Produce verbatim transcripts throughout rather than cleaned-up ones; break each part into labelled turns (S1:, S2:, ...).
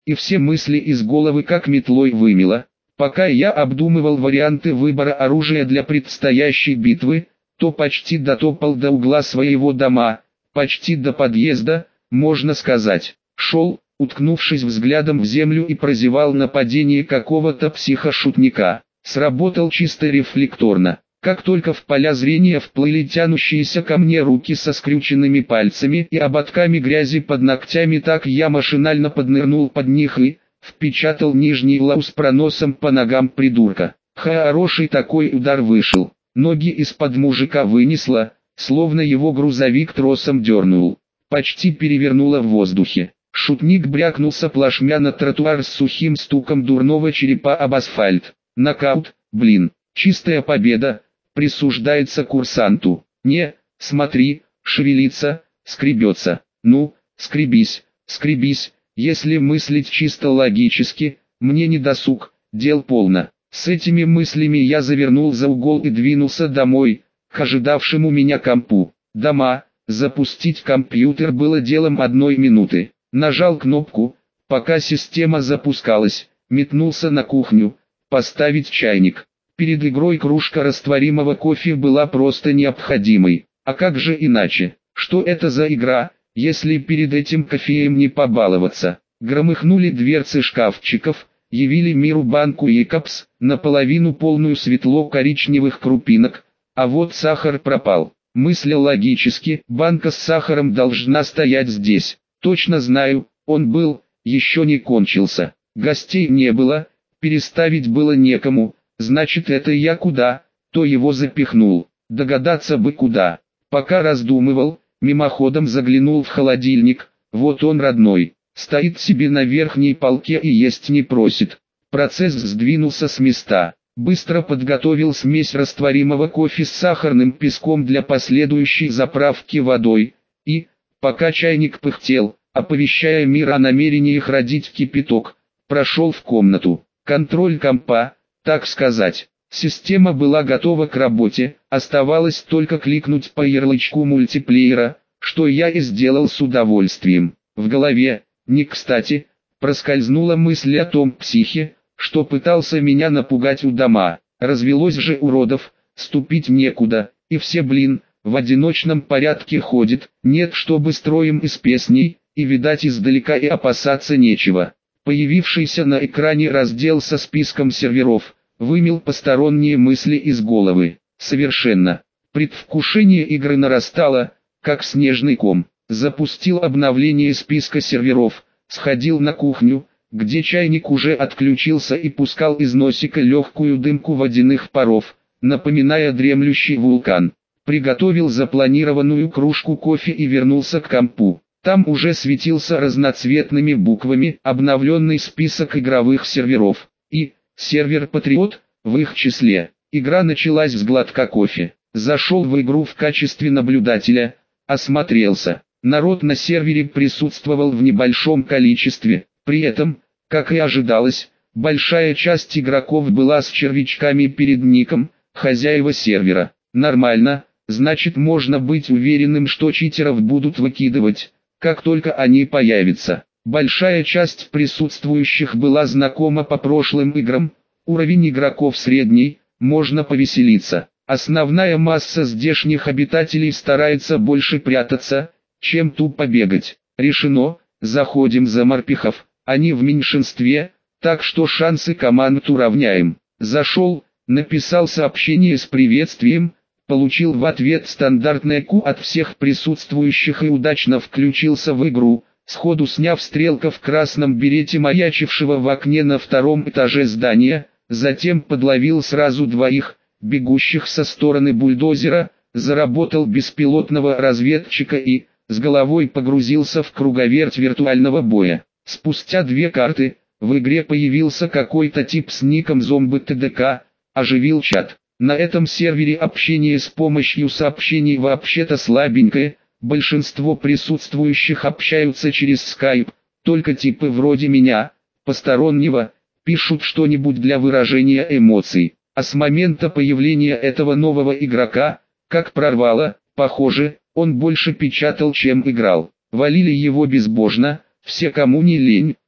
S1: и все мысли из головы как метлой вымело. Пока я обдумывал варианты выбора оружия для предстоящей битвы, то почти дотопал до угла своего дома, почти до подъезда, можно сказать. Шел, уткнувшись взглядом в землю, и прозевал нападение какого-то психошутника. Сработал чисто рефлекторно. Как только в поля зрения вплыли тянущиеся ко мне руки со скрюченными пальцами и ободками грязи под ногтями, так я машинально поднырнул под них и впечатал нижний лаус проносом по ногам придурка. Хороший такой удар вышел. Ноги из-под мужика вынесло, словно его грузовик тросом дернул. Почти перевернуло в воздухе. Шутник брякнулся плашмя на тротуар с сухим стуком дурного черепа об асфальт. Нокаут, блин, чистая победа, присуждается курсанту. Не, смотри, шевелится, скребется. Ну, скребись, скребись, если мыслить чисто логически, мне не досуг, дел полно. С этими мыслями я завернул за угол и двинулся домой, к ожидавшему меня компу. Дома, запустить компьютер было делом одной минуты. Нажал кнопку, пока система запускалась, метнулся на кухню, поставить чайник. Перед игрой кружка растворимого кофе была просто необходимой. А как же иначе? Что это за игра, если перед этим кофеем не побаловаться? Громыхнули дверцы шкафчиков, явили миру банку Якобс, наполовину полную светло-коричневых крупинок, а вот сахар пропал. Мысля логически, банка с сахаром должна стоять здесь. Точно знаю, он был, еще не кончился. Гостей не было, переставить было некому, значит это я куда, то его запихнул. Догадаться бы куда. Пока раздумывал, мимоходом заглянул в холодильник, вот он родной. Стоит себе на верхней полке и есть не просит. Процесс сдвинулся с места. Быстро подготовил смесь растворимого кофе с сахарным песком для последующей заправки водой. И, пока чайник пыхтел, оповещая мир о намерениях родить кипяток, прошел в комнату. Контроль компа, так сказать. Система была готова к работе, оставалось только кликнуть по ярлычку мультиплеера, что я и сделал с удовольствием. В голове, не кстати, проскользнула мысль о том психе, что пытался меня напугать у дома. Развелось же уродов, ступить некуда, и все, блин, в одиночном порядке ходит, нет, чтобы строем из песней, и видать издалека и опасаться нечего. Появившийся на экране раздел со списком серверов вымел посторонние мысли из головы. Совершенно. Предвкушение игры нарастало, как снежный ком. Запустил обновление списка серверов, сходил на кухню, где чайник уже отключился и пускал из носика легкую дымку водяных паров, напоминая дремлющий вулкан. Приготовил запланированную кружку кофе и вернулся к компу. Там уже светился разноцветными буквами обновленный список игровых серверов. И, сервер Патриот, в их числе. Игра началась с глотка кофе. Зашел в игру в качестве наблюдателя, осмотрелся. Народ на сервере присутствовал в небольшом количестве. При этом, как и ожидалось, большая часть игроков была с червячками перед ником, хозяева сервера. Нормально, значит можно быть уверенным, что читеров будут выкидывать, как только они появятся. Большая часть присутствующих была знакома по прошлым играм, уровень игроков средний, можно повеселиться. Основная масса здешних обитателей старается больше прятаться, чем тупо бегать. Решено, заходим за морпехов, они в меньшинстве, так что шансы команд уравняем. Зашел, написал сообщение с приветствием, получил в ответ стандартное Q от всех присутствующих и удачно включился в игру, сходу сняв стрелка в красном берете маячившего в окне на втором этаже здания, затем подловил сразу двоих, бегущих со стороны бульдозера, заработал беспилотного разведчика и, с головой погрузился в круговерть виртуального боя. Спустя две карты, в игре появился какой-то тип с ником зомби тэ дэ ка, оживил чат. На этом сервере общение с помощью сообщений вообще-то слабенькое, большинство присутствующих общаются через скайп, только типы вроде меня, постороннего, пишут что-нибудь для выражения эмоций. А с момента появления этого нового игрока, как прорвало, похоже, он больше печатал, чем играл. Валили его безбожно, все кому не лень,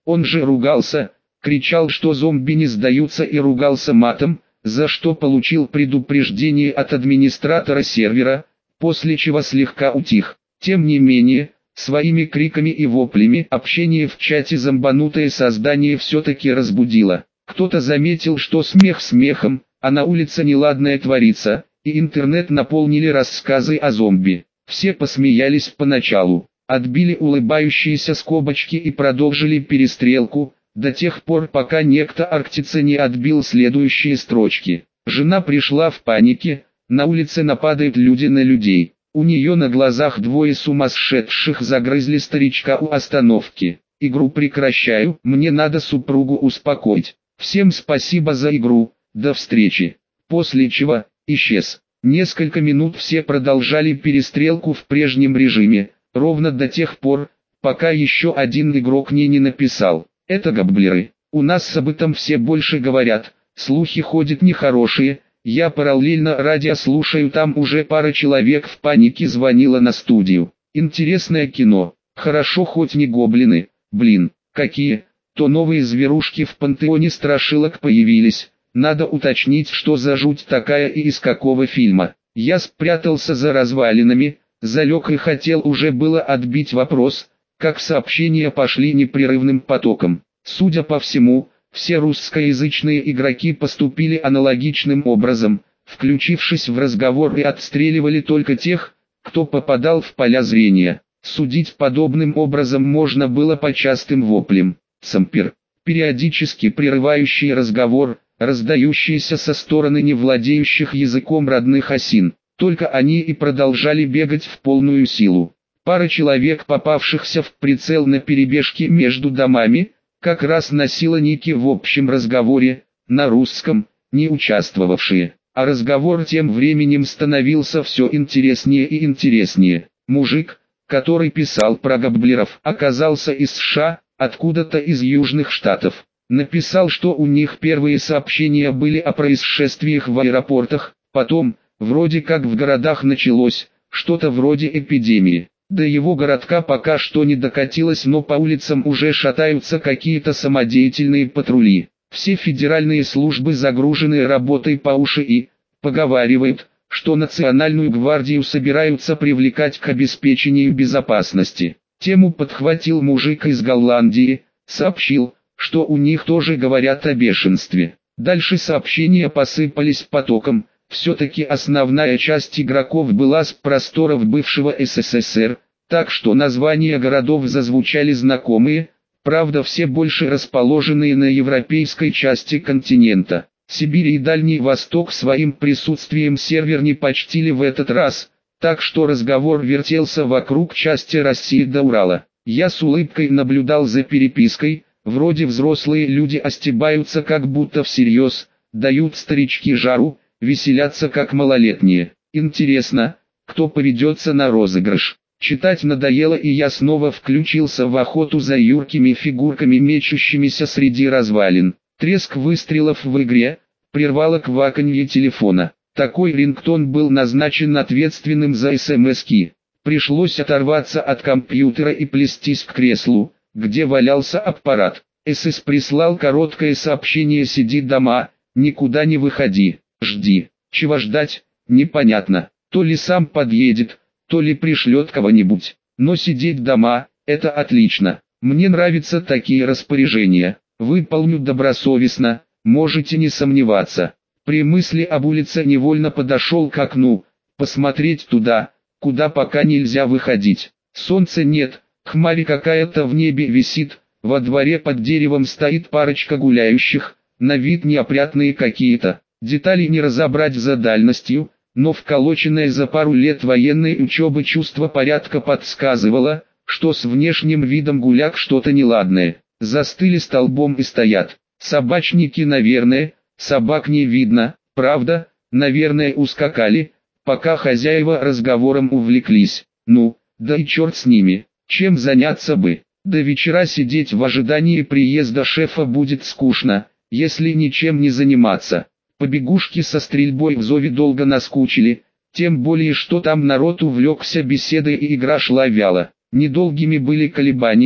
S1: Он же ругался, кричал, что зомби не сдаются, и ругался матом, за что получил предупреждение от администратора сервера, после чего слегка утих. Тем не менее, своими криками и воплями общение в чате зомбанутое создание все-таки разбудило. Кто-то заметил, что смех смехом, а на улице неладное творится, и интернет наполнили рассказы о зомби. Все посмеялись поначалу, отбили улыбающиеся скобочки и продолжили перестрелку, до тех пор пока некто Арктица не отбил следующие строчки. Жена пришла в панике, на улице нападают люди на людей. У нее на глазах двое сумасшедших загрызли старичка у остановки. Игру прекращаю, мне надо супругу успокоить. Всем спасибо за игру, до встречи. После чего, исчез. Несколько минут все продолжали перестрелку в прежнем режиме, ровно до тех пор, пока еще один игрок не не написал. Это габблеры. У нас об этом все больше говорят, слухи ходят нехорошие. Я параллельно радио слушаю, там уже пара человек в панике звонила на студию. Интересное кино. Хорошо хоть не гоблины. Блин, какие? То новые зверушки в пантеоне страшилок появились. Надо уточнить, что за жуть такая и из какого фильма. Я спрятался за развалинами, залег и хотел уже было отбить вопрос, как сообщения пошли непрерывным потоком. Судя по всему, все русскоязычные игроки поступили аналогичным образом, включившись в разговор и отстреливали только тех, кто попадал в поля зрения. Судить подобным образом можно было по частым воплям. Цампер, периодически прерывающий разговор, раздающиеся со стороны не владеющих языком родных осин. Только они и продолжали бегать в полную силу. Пара человек, попавшихся в прицел на перебежке между домами, как раз носила ники в общем разговоре, на русском, не участвовавшие. А разговор тем временем становился все интереснее и интереснее. Мужик, который писал про габблеров, оказался из США, откуда-то из Южных Штатов. Написал, что у них первые сообщения были о происшествиях в аэропортах, потом, вроде как в городах началось, что-то вроде эпидемии. До его городка пока что не докатилось, но по улицам уже шатаются какие-то самодеятельные патрули. Все федеральные службы загружены работой по уши и поговаривают, что Национальную гвардию собираются привлекать к обеспечению безопасности. Тему подхватил мужик из Голландии, сообщил, что у них тоже говорят о бешенстве. Дальше сообщения посыпались потоком. Все-таки основная часть игроков была с просторов бывшего СССР, так что названия городов зазвучали знакомые, правда все больше расположенные на европейской части континента. Сибирь и Дальний Восток своим присутствием сервер не почтили в этот раз, так что разговор вертелся вокруг части России до Урала. Я с улыбкой наблюдал за перепиской, вроде взрослые люди остебаются как будто всерьез, дают старички жару, веселятся как малолетние. Интересно, кто поведется на розыгрыш. Читать надоело, и я снова включился в охоту за юркими фигурками, мечущимися среди развалин. Треск выстрелов в игре прервало кваканье телефона. Такой рингтон был назначен ответственным за СМСки. Пришлось оторваться от компьютера и плестись к креслу, где валялся аппарат. СС прислал короткое сообщение: «Сиди дома, никуда не выходи». Жди. Чего ждать, непонятно. То ли сам подъедет, то ли пришлет кого-нибудь. Но сидеть дома – это отлично. Мне нравятся такие распоряжения. Выполню добросовестно, можете не сомневаться. При мысли об улице невольно подошел к окну, посмотреть туда, куда пока нельзя выходить. Солнца нет, хмарь какая-то в небе висит, во дворе под деревом стоит парочка гуляющих, на вид неопрятные какие-то. Детали не разобрать за дальностью, но вколоченное за пару лет военной учебы чувство порядка подсказывало, что с внешним видом гуляк что-то неладное. Застыли столбом и стоят. Собачники, наверное, собак не видно, правда, наверное ускакали, пока хозяева разговором увлеклись. Ну, да и черт с ними, чем заняться бы. До вечера сидеть в ожидании приезда шефа будет скучно, если ничем не заниматься. Побегушки со стрельбой в зове долго наскучили, тем более что там народ увлекся беседой и игра шла вяло. Недолгими были колебания,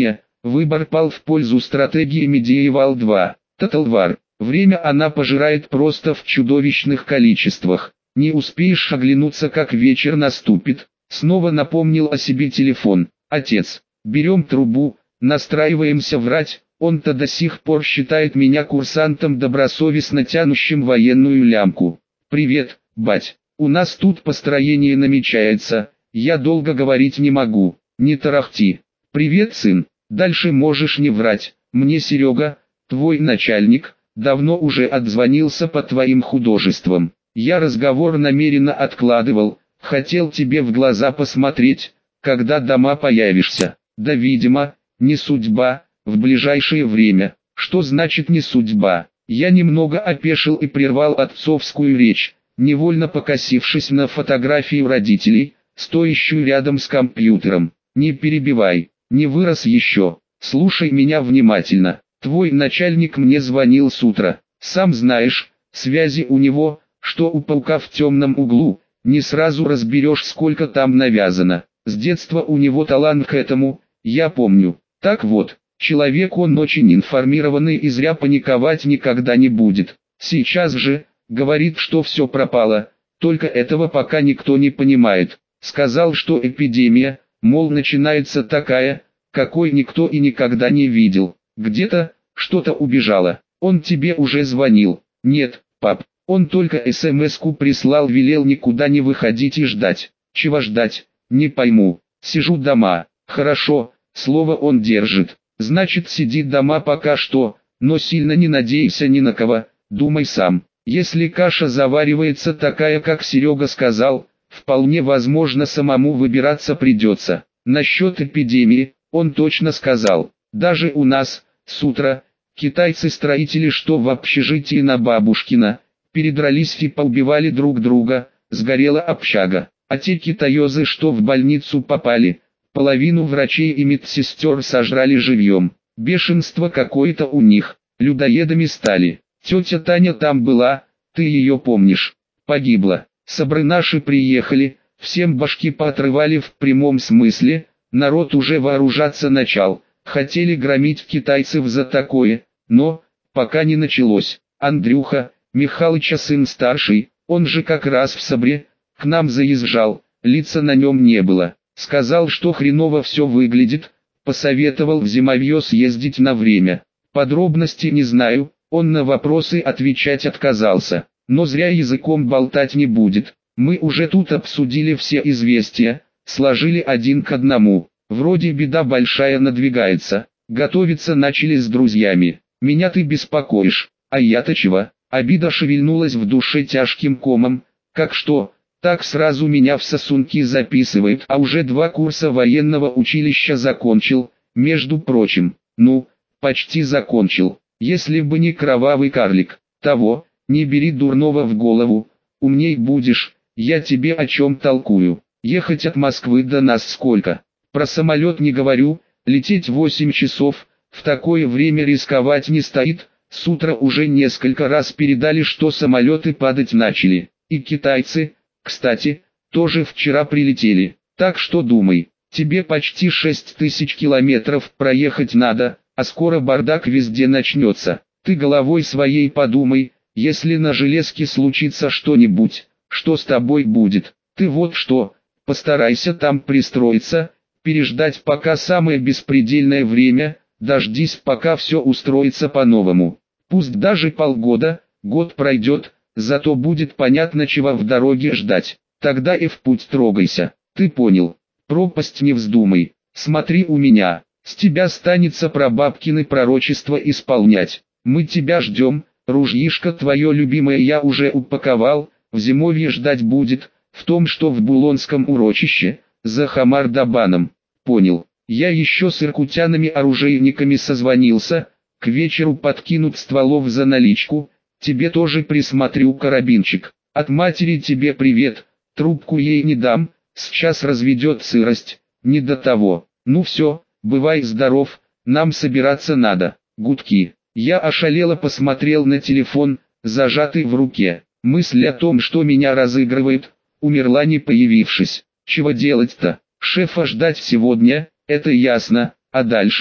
S1: Выбор пал в пользу стратегии Medieval два. Total War. Время она пожирает просто в чудовищных количествах. Не успеешь оглянуться, как вечер наступит. Снова напомнил о себе телефон. Отец. Берем трубу, настраиваемся врать. Он-то до сих пор считает меня курсантом, добросовестно тянущим военную лямку. Привет, бать. У нас тут построение намечается. Я долго говорить не могу. Не тарахти. Привет, сын. Дальше можешь не врать. Мне Серега, твой начальник, давно уже отзвонился по твоим художествам. Я разговор намеренно откладывал, хотел тебе в глаза посмотреть, когда дома появишься. Да, видимо, не судьба, в ближайшее время. Что значит не судьба? Я немного опешил и прервал отцовскую речь, невольно покосившись на фотографию родителей, стоящую рядом с компьютером. Не перебивай, не вырос еще. Слушай меня внимательно. Твой начальник мне звонил с утра. Сам знаешь, связи у него, что у паука в темном углу. Не сразу разберешь, сколько там навязано. С детства у него талант к этому, я помню. Так вот, человек он очень информированный и зря паниковать никогда не будет. Сейчас же, говорит, что все пропало, только этого пока никто не понимает. Сказал, что эпидемия, мол, начинается такая, какой никто и никогда не видел. Где-то, что-то убежало. Он тебе уже звонил? Нет, пап. Он только смс-ку прислал, велел никуда не выходить и ждать. Чего ждать? Не пойму. Сижу дома. Хорошо, слово он держит. Значит, сиди дома пока что, но сильно не надейся ни на кого, думай сам. Если каша заваривается такая, как Серега сказал, вполне возможно, самому выбираться придется. Насчет эпидемии, он точно сказал. Даже у нас, с утра, китайцы-строители, что в общежитии на Бабушкина, передрались и поубивали друг друга, сгорела общага. А те китаёзы, что в больницу попали, половину врачей и медсестер сожрали живьем. Бешенство какое-то у них, людоедами стали. Тетя Таня там была, ты ее помнишь, погибла. Собры наши приехали, всем башки поотрывали в прямом смысле, народ уже вооружаться начал. Хотели громить китайцев за такое, но, пока не началось. Андрюха, Михалыча сын старший, он же как раз в Собре, к нам заезжал, лица на нем не было. Сказал, что хреново все выглядит, посоветовал в зимовье съездить на время. Подробности не знаю, он на вопросы отвечать отказался, но зря языком болтать не будет. Мы уже тут обсудили все известия, сложили один к одному. Вроде беда большая надвигается, готовиться начали с друзьями. Меня ты беспокоишь, а я-то чего? Обида шевельнулась в душе тяжким комом, как что, так сразу меня в сосунки записывают, а уже два курса военного училища закончил, между прочим, ну, почти закончил. Если бы не кровавый карлик, того, не бери дурного в голову, умней будешь, я тебе о чем толкую. Ехать от Москвы до нас сколько? Про самолет не говорю, лететь восемь часов, в такое время рисковать не стоит. С утра уже несколько раз передали, что самолеты падать начали. И китайцы, кстати, тоже вчера прилетели. Так что думай, тебе почти шесть тысяч километров проехать надо, а скоро бардак везде начнется. Ты головой своей подумай, если на железке случится что-нибудь, что с тобой будет? Ты вот что, постарайся там пристроиться, переждать пока самое беспредельное время, дождись пока все устроится по-новому. Пусть даже полгода, год пройдет, зато будет понятно, чего в дороге ждать. Тогда и в путь трогайся. Ты понял? Пропасть не вздумай. Смотри у меня, с тебя станется прабабкины пророчества исполнять. Мы тебя ждем, ружьишко твое любимое я уже упаковал, в зимовье ждать будет, в том, что в Булонском урочище, за Хамар-Дабаном. Понял. Я еще с иркутянами-оружейниками созвонился, к вечеру подкинут стволов за наличку, тебе тоже присмотрю карабинчик. От матери тебе привет, трубку ей не дам, сейчас разведет сырость, не до того. Ну все, бывай здоров, нам собираться надо. Гудки. Я ошалело посмотрел на телефон, зажатый в руке. Мысль о том, что меня разыгрывают, умерла не появившись. Чего делать-то? Шефа ждать сегодня, это ясно, а дальше?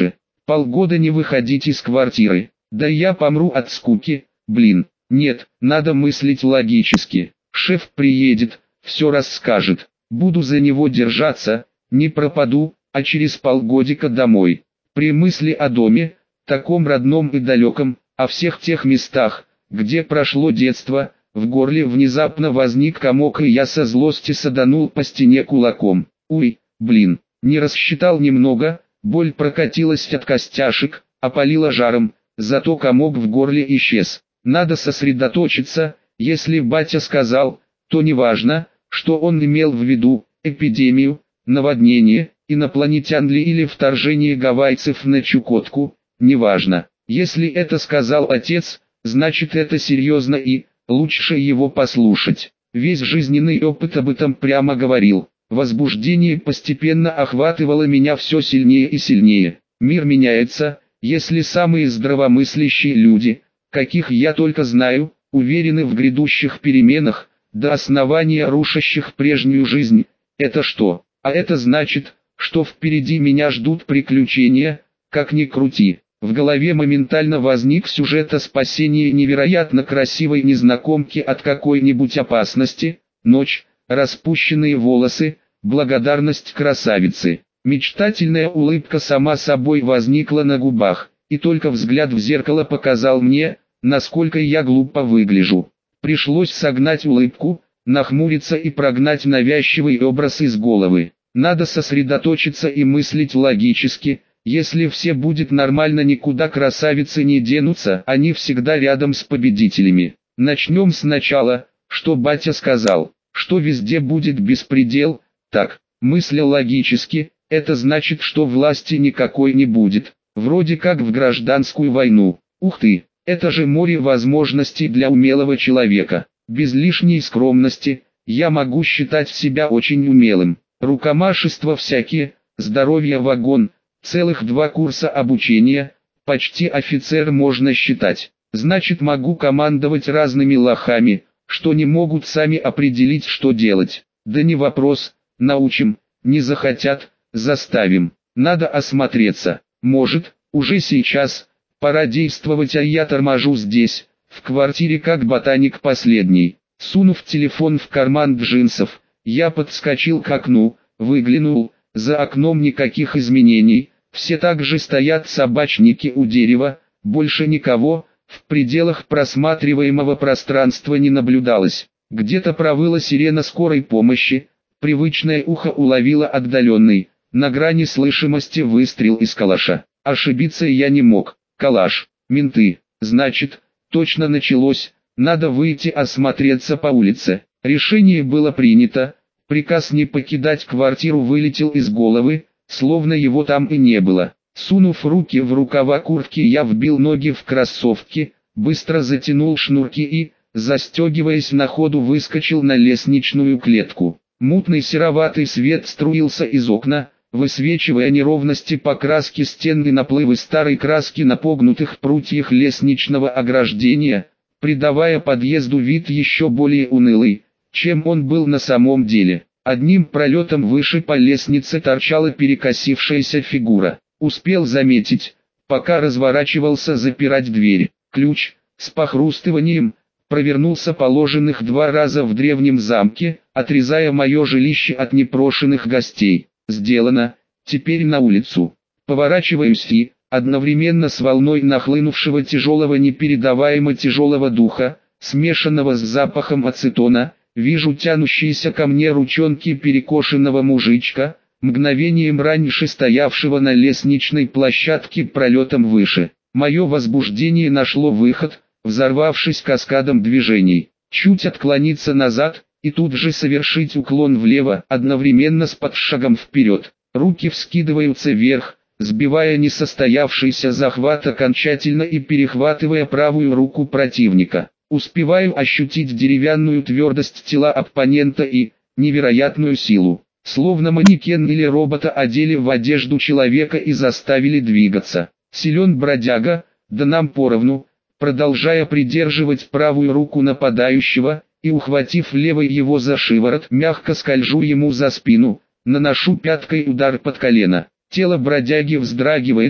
S1: Полгода не выходить из квартиры. Да я помру от скуки, блин. Нет, надо мыслить логически. Шеф приедет, все расскажет. Буду за него держаться, не пропаду, а через полгодика домой. При мысли о доме, таком родном и далеком, о всех тех местах, где прошло детство, в горле внезапно возник комок, и я со злости саданул по стене кулаком. Уй, блин, не рассчитал немного, боль прокатилась от костяшек, опалила жаром, зато комок в горле исчез. Надо сосредоточиться, если батя сказал, то неважно, что он имел в виду, эпидемию, наводнение, инопланетян ли или вторжение гавайцев на Чукотку, неважно. Если это сказал отец, значит это серьезно и, лучше его послушать. Весь жизненный опыт об этом прямо говорил. Возбуждение постепенно охватывало меня все сильнее и сильнее. Мир меняется, если самые здравомыслящие люди, каких я только знаю, уверены в грядущих переменах, до основания рушащих прежнюю жизнь. Это что? А это значит, что впереди меня ждут приключения, как ни крути. В голове моментально возник сюжет о спасении невероятно красивой незнакомки от какой-нибудь опасности, ночь, распущенные волосы, благодарность красавицы. Мечтательная улыбка сама собой возникла на губах, и только взгляд в зеркало показал мне, насколько я глупо выгляжу. Пришлось согнать улыбку, нахмуриться и прогнать навязчивый образ из головы. Надо сосредоточиться и мыслить логически. Если все будет нормально, никуда красавицы не денутся, они всегда рядом с победителями. Начнем сначала, что батя сказал, что везде будет беспредел. Так, мысля логически, это значит, что власти никакой не будет, вроде как в гражданскую войну. Ух ты, это же море возможностей для умелого человека. Без лишней скромности, я могу считать себя очень умелым. Рукомашества всякие, здоровье вагон. Целых два курса обучения, почти офицер можно считать. Значит, могу командовать разными лохами, что не могут сами определить, что делать. Да не вопрос, научим, не захотят, заставим. Надо осмотреться. Может, уже сейчас, пора действовать, а я торможу здесь, в квартире как ботаник последний. Сунув телефон в карман джинсов, я подскочил к окну, выглянул, за окном никаких изменений. Все так же стоят собачники у дерева, больше никого, в пределах просматриваемого пространства не наблюдалось. Где-то провыла сирена скорой помощи, привычное ухо уловило отдаленный, на грани слышимости выстрел из калаша. Ошибиться я не мог. Калаш, менты, значит, точно началось, надо выйти осмотреться по улице. Решение было принято, приказ не покидать квартиру вылетел из головы, словно его там и не было. Сунув руки в рукава куртки, я вбил ноги в кроссовки, быстро затянул шнурки и, застегиваясь на ходу, выскочил на лестничную клетку. Мутный сероватый свет струился из окна, высвечивая неровности покраски стен и наплывы старой краски на погнутых прутьях лестничного ограждения, придавая подъезду вид еще более унылый, чем он был на самом деле. Одним пролетом выше по лестнице торчала перекосившаяся фигура. Успел заметить, пока разворачивался запирать дверь. Ключ, с похрустыванием, провернулся положенных два раза в древнем замке, отрезая мое жилище от непрошенных гостей. Сделано, теперь на улицу. Поворачиваюсь и, одновременно с волной нахлынувшего тяжелого непередаваемо тяжелого духа, смешанного с запахом ацетона, вижу тянущиеся ко мне ручонки перекошенного мужичка, мгновением раньше стоявшего на лестничной площадке пролетом выше. Мое возбуждение нашло выход, взорвавшись каскадом движений. Чуть отклониться назад, и тут же совершить уклон влево, одновременно с подшагом вперед. Руки вскидываются вверх, сбивая несостоявшийся захват окончательно и перехватывая правую руку противника. Успеваю ощутить деревянную твердость тела оппонента и невероятную силу. Словно манекен или робота одели в одежду человека и заставили двигаться. Силен бродяга, да нам поровну, продолжая придерживать правую руку нападающего, и ухватив левой его за шиворот, мягко скольжу ему за спину, наношу пяткой удар под колено. Тело бродяги вздрагивает,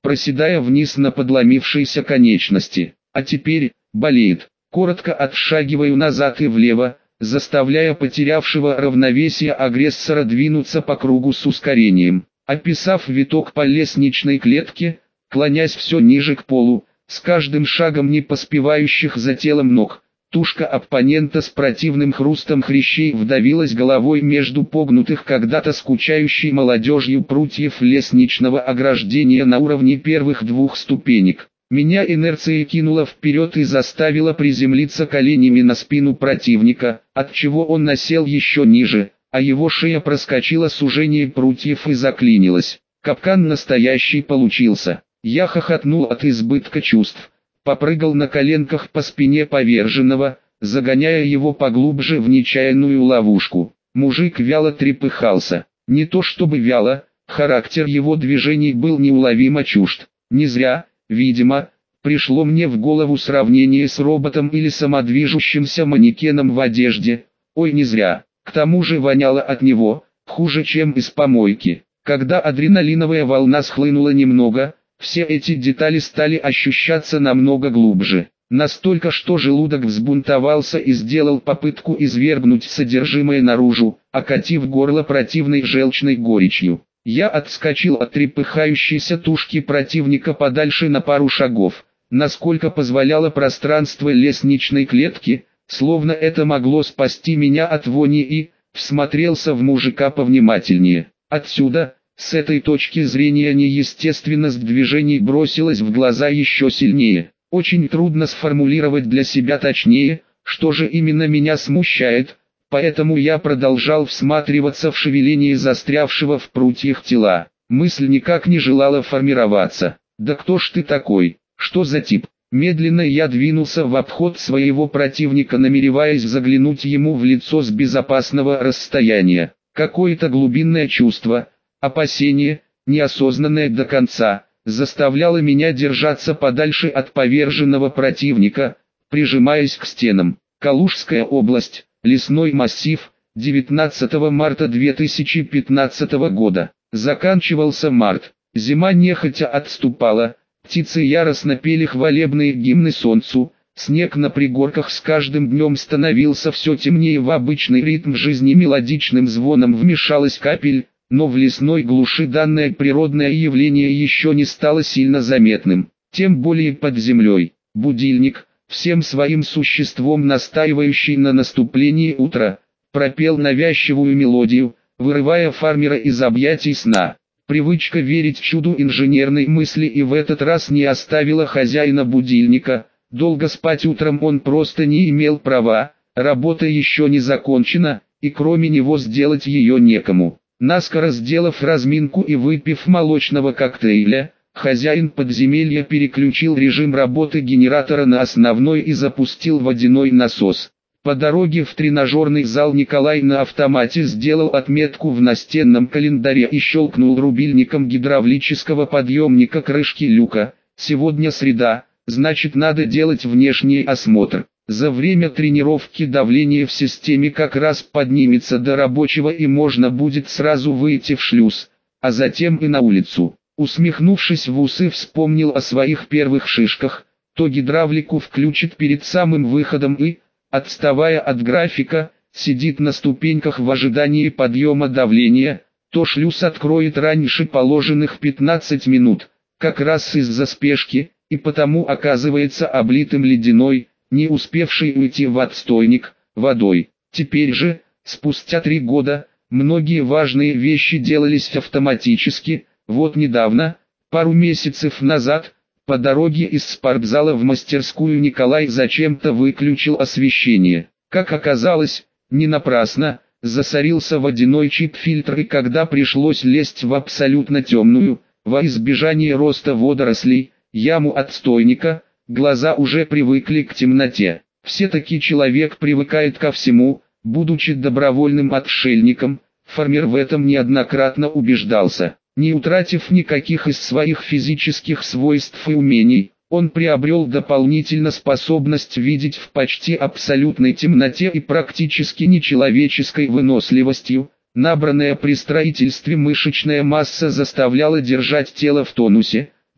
S1: проседая вниз на подломившиеся конечности. А теперь, болеет. Коротко отшагиваю назад и влево, заставляя потерявшего равновесие агрессора двинуться по кругу с ускорением. Описав виток по лестничной клетке, клонясь все ниже к полу, с каждым шагом не поспевающих за телом ног, тушка оппонента с противным хрустом хрящей вдавилась головой между погнутых когда-то скучающей молодежью прутьев лестничного ограждения на уровне первых двух ступенек. Меня инерция кинула вперед и заставила приземлиться коленями на спину противника, отчего он насел еще ниже, а его шея проскочила сужение прутьев и заклинилась. Капкан настоящий получился. Я хохотнул от избытка чувств, попрыгал на коленках по спине поверженного, загоняя его поглубже в нечаянную ловушку. Мужик вяло трепыхался. Не то чтобы вяло, характер его движений был неуловимо чужд. Не зря, видимо, пришло мне в голову сравнение с роботом или самодвижущимся манекеном в одежде. Ой, не зря. К тому же воняло от него, хуже чем из помойки. Когда адреналиновая волна схлынула немного, все эти детали стали ощущаться намного глубже. Настолько, что желудок взбунтовался и сделал попытку извергнуть содержимое наружу, окатив горло противной желчной горечью. Я отскочил от трепыхающейся тушки противника подальше на пару шагов, насколько позволяло пространство лестничной клетки, словно это могло спасти меня от вони, и всмотрелся в мужика повнимательнее. Отсюда, с этой точки зрения, неестественность движений бросилась в глаза еще сильнее. Очень трудно сформулировать для себя точнее, что же именно меня смущает, поэтому я продолжал всматриваться в шевеление застрявшего в прутьях тела. Мысль никак не желала формироваться. «Да кто ж ты такой? Что за тип?» Медленно я двинулся в обход своего противника, намереваясь заглянуть ему в лицо с безопасного расстояния. Какое-то глубинное чувство, опасение, неосознанное до конца, заставляло меня держаться подальше от поверженного противника, прижимаясь к стенам. Калужская область, лесной массив, девятнадцатого марта две тысячи пятнадцатого года. Заканчивался март, зима нехотя отступала, птицы яростно пели хвалебные гимны солнцу, снег на пригорках с каждым днем становился все темнее, в обычный ритм жизни мелодичным звоном вмешалась капель, но в лесной глуши данное природное явление еще не стало сильно заметным, тем более под землей. Будильник, всем своим существом настаивающий на наступлении утра, пропел навязчивую мелодию, вырывая фармера из объятий сна. Привычка верить чуду инженерной мысли и в этот раз не оставила хозяина будильника. Долго спать утром он просто не имел права, работа еще не закончена, и кроме него сделать ее некому. Наскоро сделав разминку и выпив молочного коктейля, хозяин подземелья переключил режим работы генератора на основной и запустил водяной насос. По дороге в тренажерный зал Николай на автомате сделал отметку в настенном календаре и щелкнул рубильником гидравлического подъемника крышки люка. Сегодня среда, значит надо делать внешний осмотр. За время тренировки давление в системе как раз поднимется до рабочего и можно будет сразу выйти в шлюз, а затем и на улицу. Усмехнувшись в усы, вспомнил о своих первых шишках, то гидравлику включит перед самым выходом и, отставая от графика, сидит на ступеньках в ожидании подъема давления, то шлюз откроет раньше положенных пятнадцать минут, как раз из-за спешки, и потому оказывается облитым ледяной, не успевший уйти в отстойник, водой. Теперь же, спустя три года, многие важные вещи делались автоматически. Вот недавно, пару месяцев назад, по дороге из спортзала в мастерскую Николай зачем-то выключил освещение. Как оказалось, не напрасно, засорился водяной чип-фильтр, и когда пришлось лезть в абсолютно темную, во избежание роста водорослей, яму отстойника, глаза уже привыкли к темноте. Все-таки человек привыкает ко всему, будучи добровольным отшельником, фармер в этом неоднократно убеждался. Не утратив никаких из своих физических свойств и умений, он приобрел дополнительно способность видеть в почти абсолютной темноте и практически нечеловеческой выносливостью. Набранная при строительстве мышечная масса заставляла держать тело в тонусе,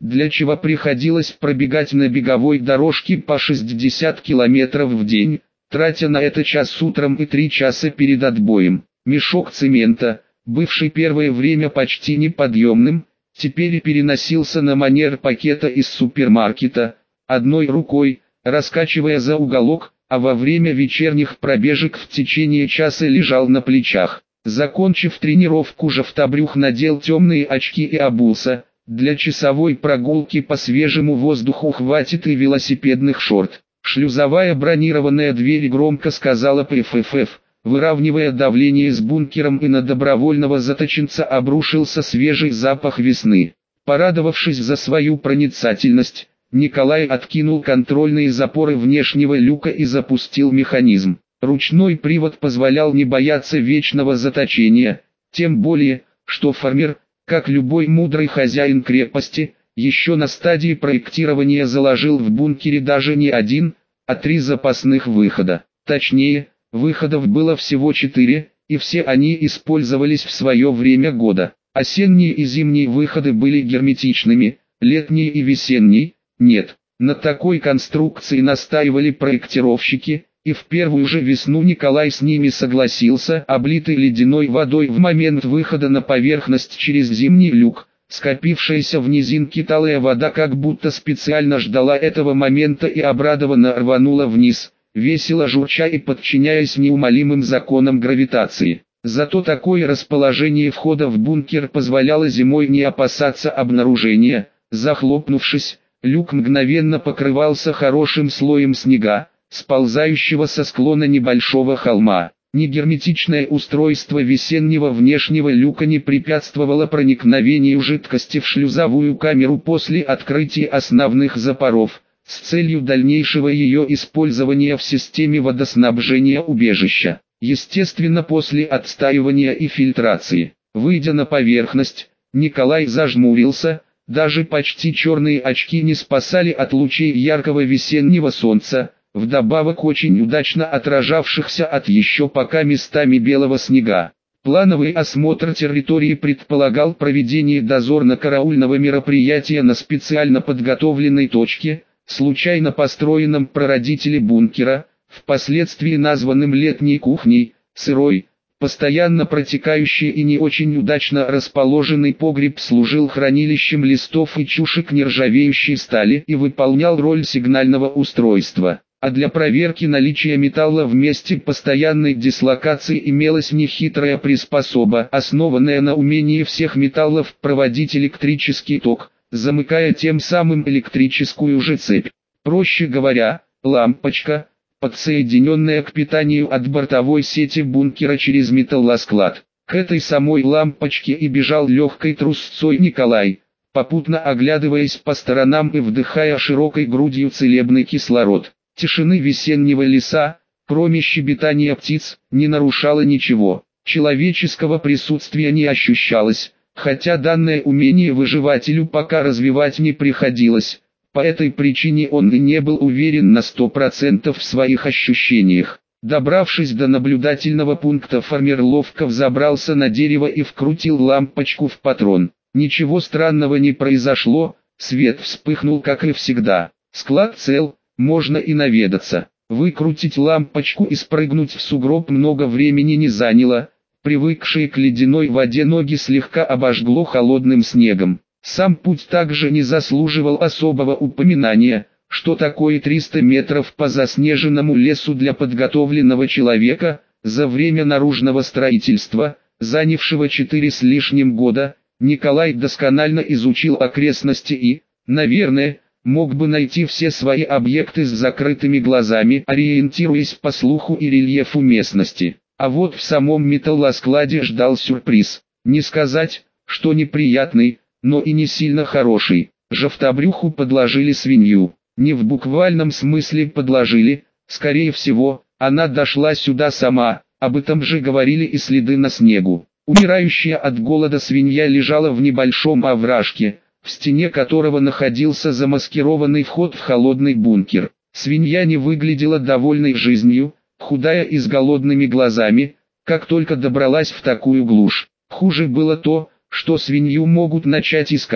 S1: для чего приходилось пробегать на беговой дорожке по шестьдесят километров в день, тратя на это час утром и три часа перед отбоем. Мешок цемента, бывший первое время почти неподъемным, теперь и переносился на манер пакета из супермаркета, одной рукой, раскачивая за уголок, а во время вечерних пробежек в течение часа лежал на плечах. Закончив тренировку, Жовтобрюх надел темные очки и обулся. Для часовой прогулки по свежему воздуху хватит и велосипедных шорт. Шлюзовая бронированная дверь громко сказала «пффф», выравнивая давление с бункером, и на добровольного заточенца обрушился свежий запах весны. Порадовавшись за свою проницательность, Николай откинул контрольные запоры внешнего люка и запустил механизм. Ручной привод позволял не бояться вечного заточения, тем более, что фармер, как любой мудрый хозяин крепости, еще на стадии проектирования заложил в бункере даже не один, а три запасных выхода. Точнее, выходов было всего четыре, и все они использовались в свое время года. Осенние и зимние выходы были герметичными, летние и весенние – нет. На такой конструкции настаивали проектировщики, и в первую же весну Николай с ними согласился. Облитый ледяной водой в момент выхода на поверхность через зимний люк, скопившаяся в низинке талая вода как будто специально ждала этого момента и обрадованно рванула вниз, весело журча и подчиняясь неумолимым законам гравитации. Зато такое расположение входа в бункер позволяло зимой не опасаться обнаружения. Захлопнувшись, люк мгновенно покрывался хорошим слоем снега, сползающего со склона небольшого холма. Негерметичное устройство весеннего внешнего люка не препятствовало проникновению жидкости в шлюзовую камеру после открытия основных запоров, с целью дальнейшего ее использования в системе водоснабжения убежища. Естественно, после отстаивания и фильтрации, выйдя на поверхность, Николай зажмурился. Даже почти черные очки не спасали от лучей яркого весеннего солнца, вдобавок очень удачно отражавшихся от еще пока местами белого снега. Плановый осмотр территории предполагал проведение дозорно-караульного мероприятия на специально подготовленной точке, случайно построенном прародителе бункера, впоследствии названным летней кухней. Сырой, постоянно протекающий и не очень удачно расположенный погреб служил хранилищем листов и чушек нержавеющей стали и выполнял роль сигнального устройства. А для проверки наличия металла в месте постоянной дислокации имелась нехитрая приспособа, основанная на умении всех металлов проводить электрический ток, замыкая тем самым электрическую же цепь. Проще говоря, лампочка, подсоединенная к питанию от бортовой сети бункера через металлосклад. К этой самой лампочке и бежал легкой трусцой Николай, попутно оглядываясь по сторонам и вдыхая широкой грудью целебный кислород. Тишины весеннего леса, кроме щебетания птиц, не нарушало ничего. Человеческого присутствия не ощущалось, хотя данное умение выживателю пока развивать не приходилось. По этой причине он и не был уверен на сто процентов в своих ощущениях. Добравшись до наблюдательного пункта, фармер ловко взобрался на дерево и вкрутил лампочку в патрон. Ничего странного не произошло, свет вспыхнул как и всегда. Склад цел, можно и наведаться. Выкрутить лампочку и спрыгнуть в сугроб много времени не заняло. Привыкшие к ледяной воде ноги слегка обожгло холодным снегом. Сам путь также не заслуживал особого упоминания, что такое триста метров по заснеженному лесу для подготовленного человека. За время наружного строительства, занявшего четыре с лишним года, Николай досконально изучил окрестности и, наверное, мог бы найти все свои объекты с закрытыми глазами, ориентируясь по слуху и рельефу местности. А вот в самом металлоскладе ждал сюрприз. Не сказать, что неприятный, но и не сильно хороший. Жовтобрюху подложили свинью. Не в буквальном смысле подложили, скорее всего, она дошла сюда сама, об этом же говорили и следы на снегу. Умирающая от голода свинья лежала в небольшом овражке, в стене которого находился замаскированный вход в холодный бункер. Свинья не выглядела довольной жизнью, худая и с голодными глазами, как только добралась в такую глушь. Хуже было то, что свинью могут начать искать,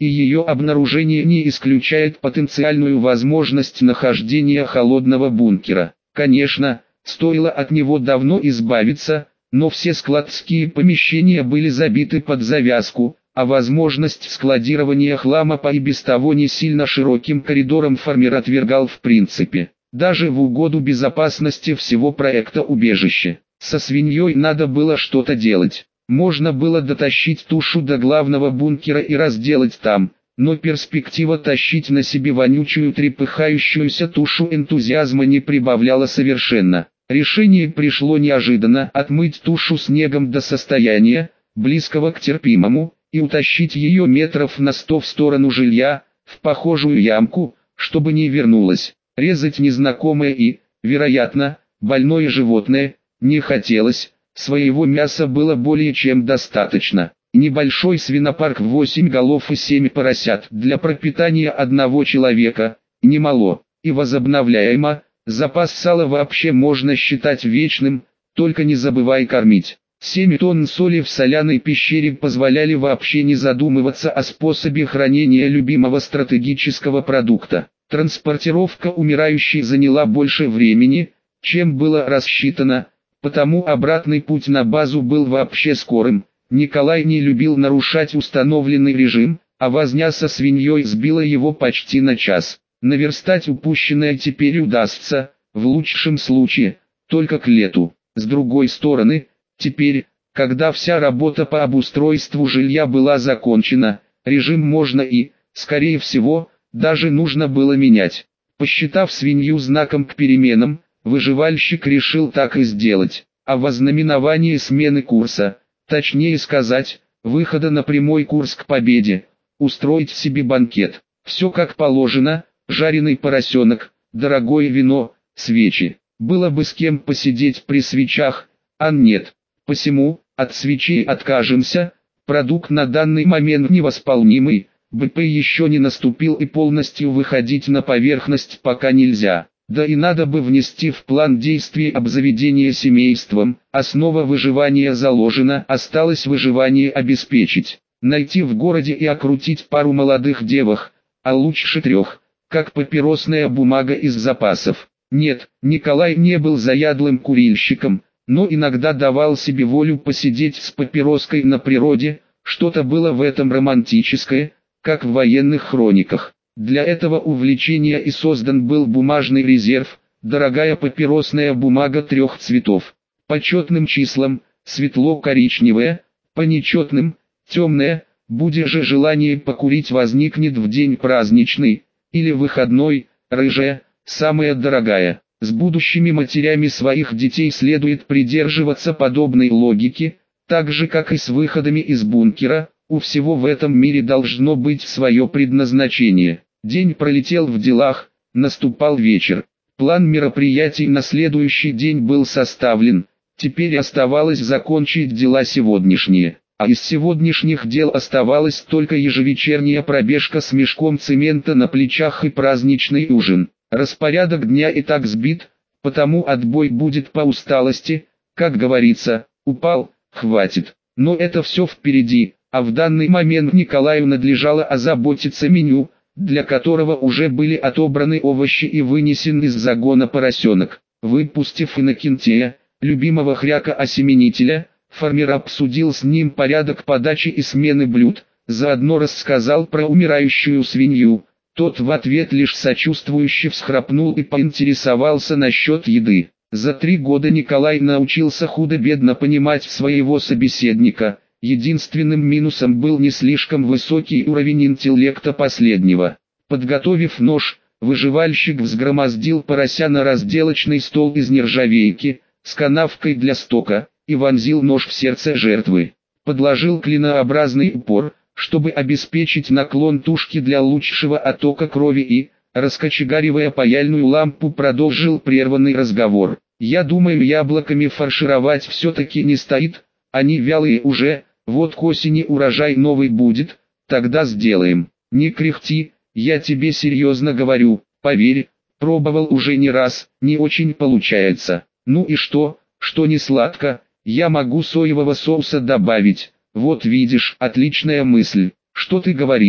S1: и ее обнаружение не исключает потенциальную возможность нахождения холодного бункера. Конечно, стоило от него давно избавиться, но все складские помещения были забиты под завязку, а возможность складирования хлама по и без того не сильно широким коридорам фармер отвергал в принципе. Даже в угоду безопасности всего проекта убежища. Со свиньей надо было что-то делать. Можно было дотащить тушу до главного бункера и разделать там, но перспектива тащить на себе вонючую трепыхающуюся тушу энтузиазма не прибавляла совершенно. Решение пришло неожиданно: отмыть тушу снегом до состояния, близкого к терпимому, и утащить ее метров на сто в сторону жилья, в похожую ямку, чтобы не вернулась. Резать незнакомое и, вероятно, больное животное не хотелось, своего мяса было более чем достаточно. Небольшой свинопарк в восемь голов и семь поросят для пропитания одного человека, немало, и возобновляемо. Запас сала вообще можно считать вечным, только не забывай кормить. семь тонн соли в соляной пещере позволяли вообще не задумываться о способе хранения любимого стратегического продукта. Транспортировка умирающей заняла больше времени, чем было рассчитано, потому обратный путь на базу был вообще скорым. Николай не любил нарушать установленный режим, а возня со свиньей сбила его почти на час. Наверстать упущенное теперь удастся, в лучшем случае, только к лету. С другой стороны, теперь, когда вся работа по обустройству жилья была закончена, режим можно и, скорее всего, даже нужно было менять. Посчитав свинью знаком к переменам, выживальщик решил так и сделать. А в ознаменовании смены курса, точнее сказать, выхода на прямой курс к победе, устроить себе банкет. Все как положено: жареный поросенок, дорогое вино, свечи. Было бы с кем посидеть при свечах, а нет. Посему, от свечей откажемся, продукт на данный момент невосполнимый, БП еще не наступил и полностью выходить на поверхность пока нельзя. Да и надо бы внести в план действий обзаведение семейством. Основа выживания заложена, осталось выживание обеспечить. Найти в городе и окрутить пару молодых девок, а лучше трех, как папиросная бумага из запасов. Нет, Николай не был заядлым курильщиком, но иногда давал себе волю посидеть с папироской на природе. Что-то было в этом романтическое, как в военных хрониках. Для этого увлечения и создан был бумажный резерв, дорогая папиросная бумага трех цветов. По четным числам – светло-коричневая, по нечетным – темная. Будет же желание покурить возникнет в день праздничный или выходной, рыжая, самая дорогая. С будущими матерями своих детей следует придерживаться подобной логики, так же как и с выходами из бункера. У всего в этом мире должно быть свое предназначение. День пролетел в делах, наступал вечер. План мероприятий на следующий день был составлен, теперь оставалось закончить дела сегодняшние. А из сегодняшних дел оставалась только ежевечерняя пробежка с мешком цемента на плечах и праздничный ужин. Распорядок дня и так сбит, потому отбой будет по усталости, как говорится, упал, хватит. Но это все впереди. А в данный момент Николаю надлежало озаботиться меню, для которого уже были отобраны овощи и вынесен из загона поросенок. Выпустив Иннокентия, любимого хряка-осеменителя, фармер обсудил с ним порядок подачи и смены блюд, заодно рассказал про умирающую свинью. Тот в ответ лишь сочувствующе всхрапнул и поинтересовался насчет еды. За три года Николай научился худо-бедно понимать своего собеседника. Единственным минусом был не слишком высокий уровень интеллекта последнего. Подготовив нож, выживальщик взгромоздил порося на разделочный стол из нержавейки, с канавкой для стока, и вонзил нож в сердце жертвы. Подложил клинообразный упор, чтобы обеспечить наклон тушки для лучшего оттока крови и, раскочегаривая паяльную лампу, продолжил прерванный разговор. «Я думаю, яблоками фаршировать все-таки не стоит, они вялые уже. Вот к осени урожай новый будет, тогда сделаем. Не кряхти, я тебе серьезно говорю, поверь, пробовал уже не раз, не очень получается. Ну и что, что не сладко, я могу соевого соуса добавить. Вот видишь, отличная мысль. Что ты говоришь?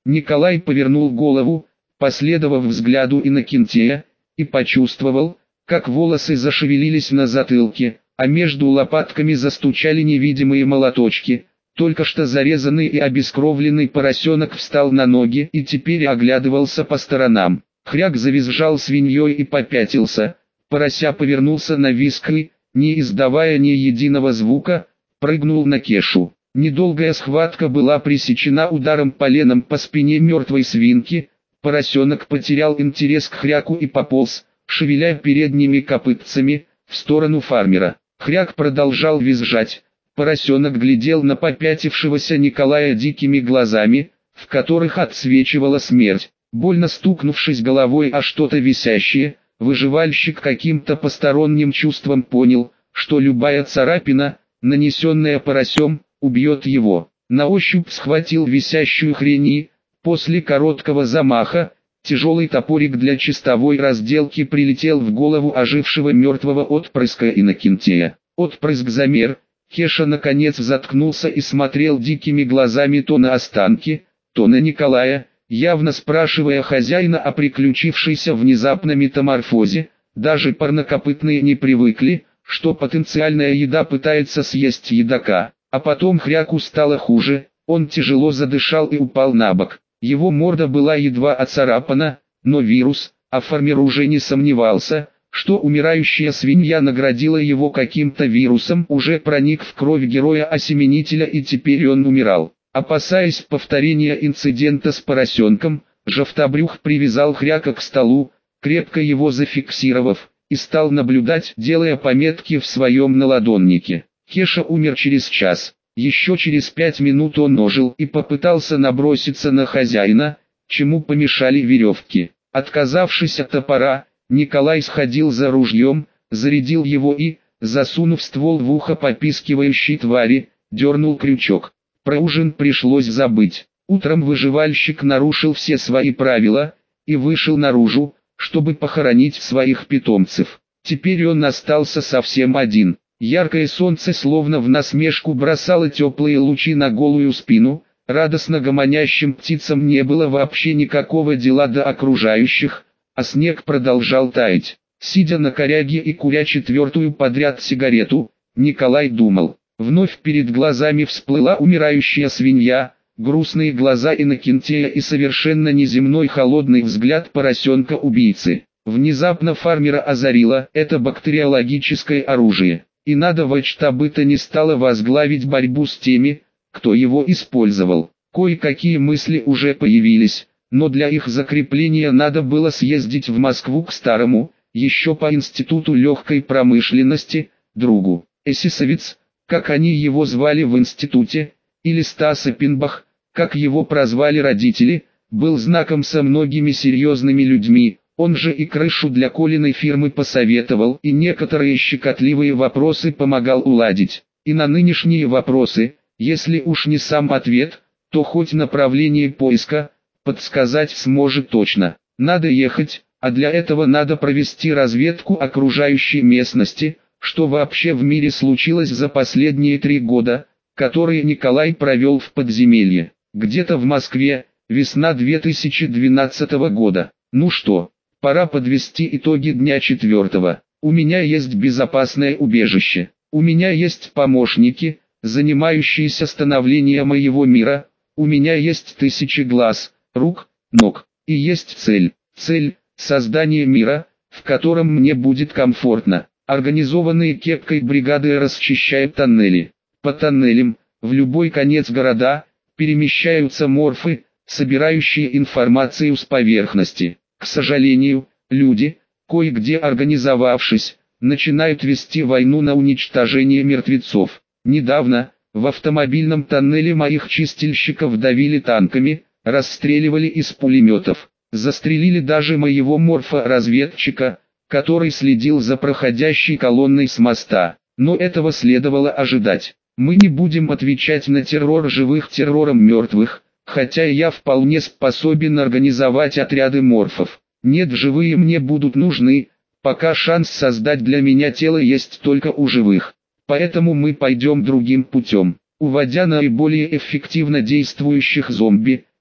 S1: Николай повернул голову, последовав взгляду Иннокентия, и почувствовал, как волосы зашевелились на затылке, а между лопатками застучали невидимые молоточки. Только что зарезанный и обескровленный поросенок встал на ноги и теперь оглядывался по сторонам. Хряк завизжал свиньей и попятился. Порося повернулся на визг и, не издавая ни единого звука, прыгнул на Кешу. Недолгая схватка была пресечена ударом поленом по спине мертвой свинки. Поросенок потерял интерес к Хряку и пополз, шевеля передними копытцами, в сторону фармера. Хряк продолжал визжать. Поросенок глядел на попятившегося Николая дикими глазами, в которых отсвечивала смерть. Больно стукнувшись головой о что-то висящее, выживальщик каким-то посторонним чувством понял, что любая царапина, нанесенная поросем, убьет его. На ощупь схватил висящую хрень и, после короткого замаха, тяжелый топорик для чистовой разделки прилетел в голову ожившего мертвого отпрыска Иннокентия. Отпрыск замер. Кеша наконец заткнулся и смотрел дикими глазами то на останки, то на Николая, явно спрашивая хозяина о приключившейся внезапно метаморфозе. Даже парнокопытные не привыкли, что потенциальная еда пытается съесть едока. А потом Хряку стало хуже, он тяжело задышал и упал на бок. Его морда была едва оцарапана, но вирус, а фармер уже не сомневался, что умирающая свинья наградила его каким-то вирусом, уже проник в кровь героя-осеменителя, и теперь он умирал. Опасаясь повторения инцидента с поросенком, Жовтобрюх привязал Хряка к столу, крепко его зафиксировав, и стал наблюдать, делая пометки в своем наладоннике. Кеша умер через час. Еще через пять минут он ожил и попытался наброситься на хозяина, чему помешали веревки. Отказавшись от топора, Николай сходил за ружьем, зарядил его и, засунув ствол в ухо попискивающей твари, дернул крючок. Про ужин пришлось забыть. Утром выживальщик нарушил все свои правила и вышел наружу, чтобы похоронить своих питомцев. Теперь он остался совсем один. Яркое солнце словно в насмешку бросало теплые лучи на голую спину. Радостно гомонящим птицам не было вообще никакого дела до окружающих, а снег продолжал таять. Сидя на коряге и куря четвертую подряд сигарету, Николай думал. Вновь перед глазами всплыла умирающая свинья, грустные глаза Иннокентия и совершенно неземной холодный взгляд поросенка-убийцы. Внезапно фармера озарило: это бактериологическое оружие, и надо во что бы то ни стало возглавить борьбу с теми, кто его использовал. Кое-какие мысли уже появились, но для их закрепления надо было съездить в Москву к старому, еще по институту легкой промышленности, другу. Эсэсовец, как они его звали в институте, или Стас Эппенбах, как его прозвали родители, был знаком со многими серьезными людьми. Он же и крышу для Колиной фирмы посоветовал, и некоторые щекотливые вопросы помогал уладить. И на нынешние вопросы, если уж не сам ответ, то хоть направление поиска, подсказать сможет точно. Надо ехать, а для этого надо провести разведку окружающей местности, что вообще в мире случилось за последние три года, которые Николай провел в подземелье. Где-то в Москве, весна две тысячи двенадцатого года. Ну что, пора подвести итоги дня четвертого. У меня есть безопасное убежище. У меня есть помощники, занимающиеся становлением моего мира. У меня есть тысячи глаз, рук, ног. И есть цель. Цель – создание мира, в котором мне будет комфортно. Организованные кепкой бригады расчищают тоннели. По тоннелям, в любой конец города, перемещаются морфы, собирающие информацию с поверхности. К сожалению, люди, кое-где организовавшись, начинают вести войну на уничтожение мертвецов. Недавно, в автомобильном тоннеле моих чистильщиков давили танками, расстреливали из пулеметов, застрелили даже моего морфа-разведчика, который следил за проходящей колонной с моста. Но этого следовало ожидать. Мы не будем отвечать на террор живых террором мертвых, хотя я вполне способен организовать отряды морфов. Нет, живые мне будут нужны, пока шанс создать для меня тело есть только у живых. Поэтому мы пойдем другим путем. Уводя наиболее эффективно действующих зомби,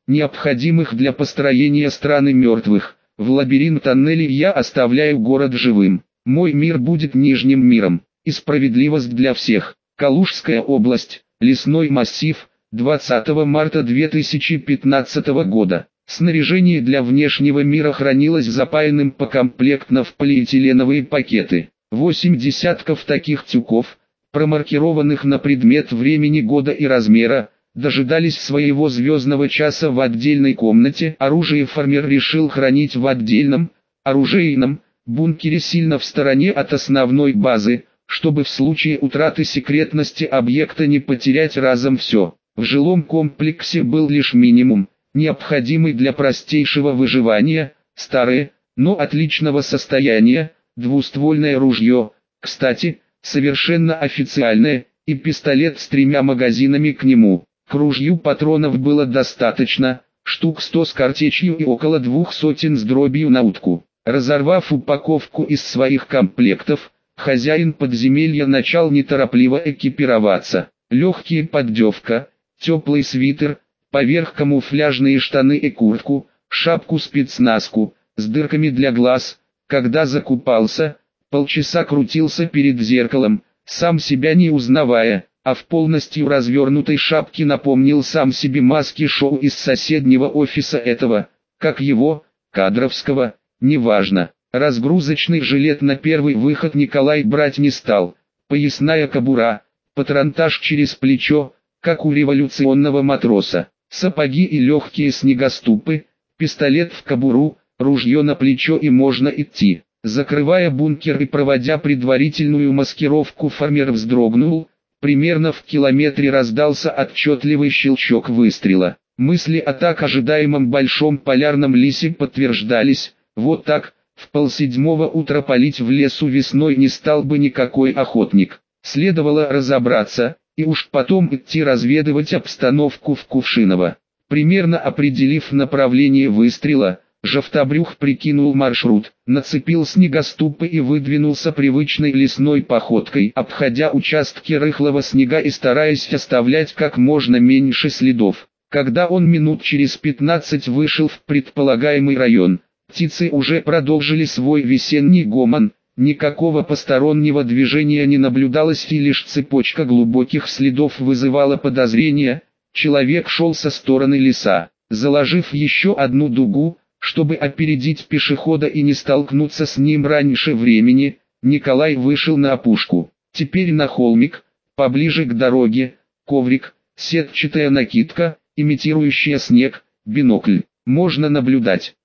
S1: необходимых для построения страны мертвых. В лабиринт тоннелей я оставляю город живым. Мой мир будет нижним миром, и справедливость для всех. Калужская область, лесной массив, двадцатого марта две тысячи пятнадцатого года. Снаряжение для внешнего мира хранилось запаянным покомплектно в полиэтиленовые пакеты. Восемь десятков таких тюков, промаркированных на предмет времени года и размера, дожидались своего звездного часа в отдельной комнате. Оружие фармер решил хранить в отдельном, оружейном, бункере сильно в стороне от основной базы, чтобы в случае утраты секретности объекта не потерять разом все. В жилом комплексе был лишь минимум, необходимый для простейшего выживания, старое, но отличного состояния, двуствольное ружье, кстати, совершенно официальное, и пистолет с тремя магазинами к нему. К ружью патронов было достаточно, штук сто с картечью и около двух сотен с дробью на утку. Разорвав упаковку из своих комплектов, хозяин подземелья начал неторопливо экипироваться. Легкая поддевка, теплый свитер, поверх камуфляжные штаны и куртку, шапку-спецназку, с дырками для глаз. Когда закупался, полчаса крутился перед зеркалом, сам себя не узнавая, а в полностью развернутой шапке напомнил сам себе маски-шоу из соседнего офиса этого, как его, кадровского, неважно. Разгрузочный жилет на первый выход Николай брать не стал, поясная кобура, патронтаж через плечо, как у революционного матроса, сапоги и легкие снегоступы, пистолет в кобуру, ружье на плечо и можно идти. Закрывая бункер и проводя предварительную маскировку, фармер вздрогнул, примерно в километре раздался отчетливый щелчок выстрела. Мысли о так ожидаемом большом полярном лисе подтверждались. Вот так, в полседьмого утра палить в лесу весной не стал бы никакой охотник. Следовало разобраться, и уж потом идти разведывать обстановку в Кувшиново. Примерно определив направление выстрела, Жовтобрюх прикинул маршрут, нацепил снегоступы и выдвинулся привычной лесной походкой, обходя участки рыхлого снега и стараясь оставлять как можно меньше следов. Когда он минут через пятнадцать вышел в предполагаемый район, птицы уже продолжили свой весенний гомон, никакого постороннего движения не наблюдалось и лишь цепочка глубоких следов вызывала подозрения. Человек шел со стороны леса, заложив еще одну дугу, чтобы опередить пешехода и не столкнуться с ним раньше времени. Николай вышел на опушку, теперь на холмик, поближе к дороге, коврик, сетчатая накидка, имитирующая снег, бинокль. Можно наблюдать.